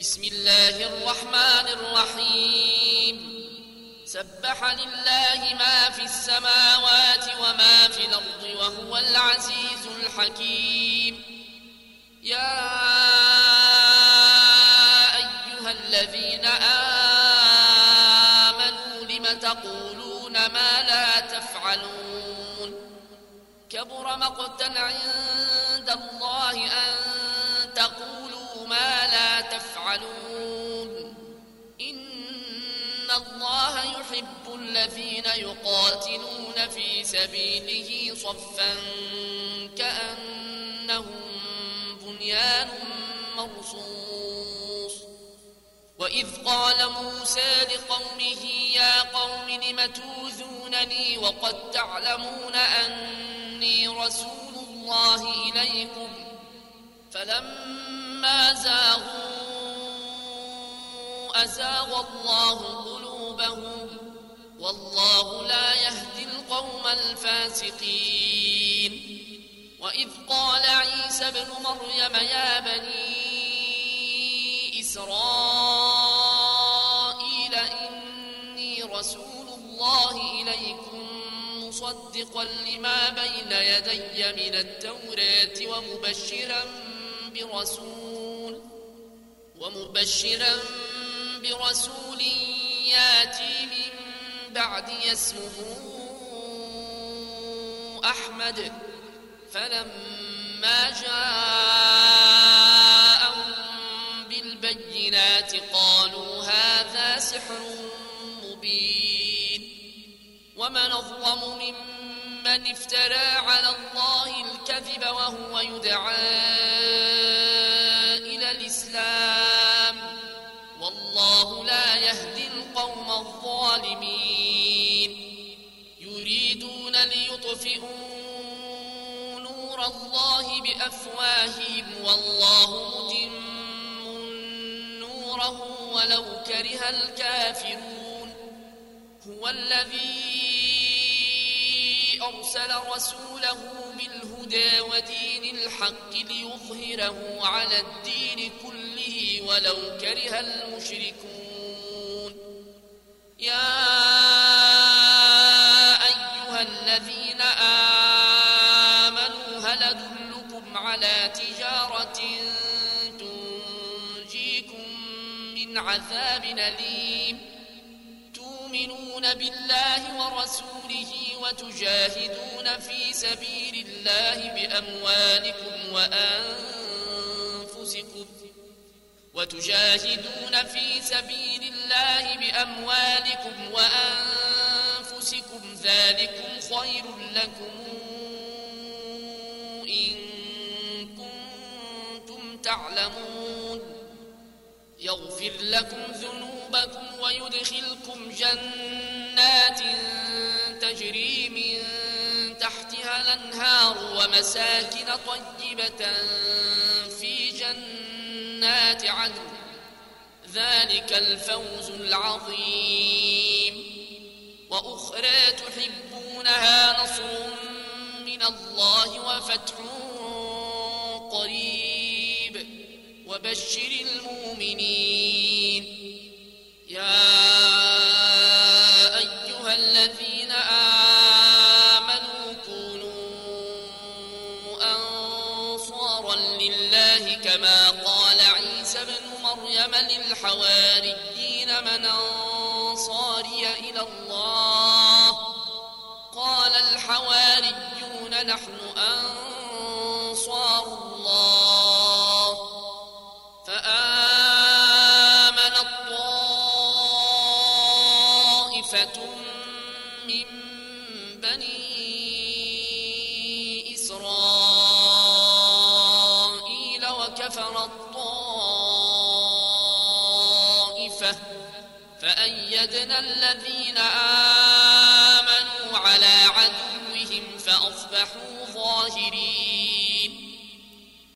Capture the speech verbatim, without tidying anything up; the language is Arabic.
بسم الله الرحمن الرحيم سبح لله ما في السماوات وما في الأرض وهو العزيز الحكيم. يا أيها الذين آمنوا لم تقولون ما لا تفعلون كبر مقتا عند الله أن تقولوا ما لا تفعلون. إن الله يحب الذين يقاتلون في سبيله صفا كأنهم بنيان مرصوص. وإذ قال موسى لقومه يا قوم لم توذونني وقد تعلمون أني رسول الله إليكم فلما زاغوا أزاغ الله قلوبهم والله لا يهدي القوم الفاسقين. وإذ قال عيسى ابن مريم يا بني إسرائيل إني رسول الله إليكم مصدقا لما بين يدي من التوراة ومبشرا برسول ومبشرا برسول ياتي من بعدي اسمه أحمد. فلما جاءهم بالبينات قالوا هذا سحر مبين. ومن أظلم ممن افترى على الله الكذب وهو يدعى إلى الإسلام والله لا يهدي القوم الظالمين. يريدون ليطفئوا نور الله بأفواههم والله متم نوره ولو كره الكافرون. هو الذي أرسل رسوله بالهدى ودين الحق ليظهره على الدين كله ولو كره المشركون. يا أيها الذين آمنوا هل أدلكم على تجارة تنجيكم من عذاب أليم تؤمنون بالله ورسوله وتجاهدون في سبيل الله بأموالكم وأنفسكم وتجاهدون في سبيل الله بأموالكم وأنفسكم ذلكم خير لكم إن كنتم تعلمون. يغفر لكم ذنوبكم ويدخلكم جنات تجري من تحتها الأنهار ومساكن طيبة في جنات عدن ذلك الفوز العظيم. وأخرى تحبونها نصر من الله وفتح قريب وبشر المؤمنين. يا أيها الذين آمنوا كونوا أنصارا لله كما قال عيسى ابن مريم للحواريين من أنصاري إلى الله قال الحواريون نحن أنصار الله. فآمنت طائفة من بني إسرائيل وكفرت طائفة فأيدنا الذين آمنوا على عدوهم فأصبحوا ظاهرين.